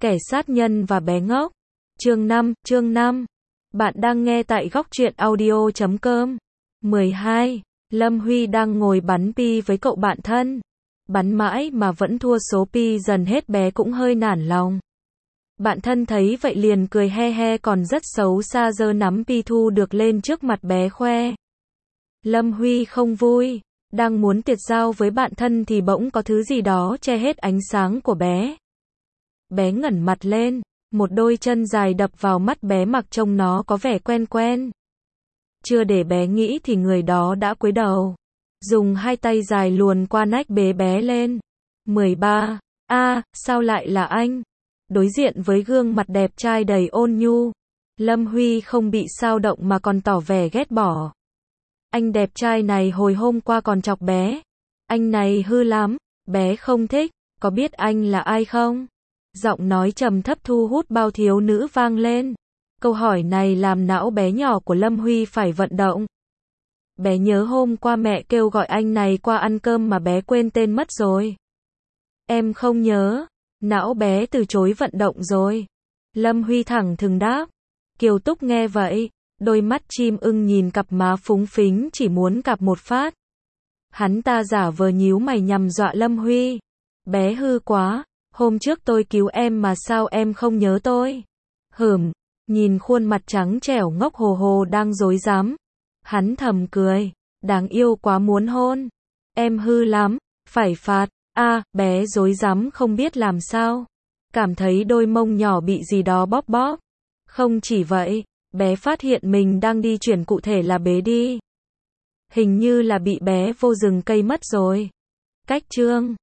Kẻ sát nhân và bé ngốc. Chương 5. Bạn đang nghe tại góc truyện audio.com. 12. Lâm Huy đang ngồi bắn pi với cậu bạn thân. Bắn mãi mà vẫn thua, số pi dần hết, bé cũng hơi nản lòng. Bạn thân thấy vậy liền cười he he, còn rất xấu xa giơ nắm pi thu được lên trước mặt bé khoe. Lâm Huy không vui, đang muốn tiệt giao với bạn thân thì bỗng có thứ gì đó che hết ánh sáng của bé. Bé ngẩng mặt lên, một đôi chân dài đập vào mắt bé, mặc trông nó có vẻ quen quen. Chưa để bé nghĩ thì người đó đã cúi đầu, dùng hai tay dài luồn qua nách bế bé lên. 13. Sao lại là anh? Đối diện với gương mặt đẹp trai đầy ôn nhu, Lâm Huy không bị sao động mà còn tỏ vẻ ghét bỏ. Anh đẹp trai này hồi hôm qua còn chọc bé. Anh này hư lắm, bé không thích, có biết anh là ai không? Giọng nói trầm thấp thu hút bao thiếu nữ vang lên. Câu hỏi này làm não bé nhỏ của Lâm Huy phải vận động. Bé nhớ hôm qua mẹ kêu gọi anh này qua ăn cơm mà bé quên tên mất rồi. Em không nhớ. Não bé từ chối vận động rồi. Lâm Huy thẳng thừng đáp. Kiều Túc nghe vậy, đôi mắt chim ưng nhìn cặp má phúng phính chỉ muốn cặp một phát. Hắn ta giả vờ nhíu mày nhằm dọa Lâm Huy. Bé hư quá, hôm trước tôi cứu em mà sao em không nhớ tôi? Nhìn khuôn mặt trắng trẻo ngốc hồ hồ đang rối rắm, hắn thầm cười, đáng yêu quá muốn hôn. Em hư lắm, phải phạt. Bé rối rắm không biết làm sao, cảm thấy đôi mông nhỏ bị gì đó bóp bóp. Không chỉ vậy, bé phát hiện mình đang đi chuyển, cụ thể là bế đi. Hình như là bị bé vô rừng cây mất rồi. Cách chương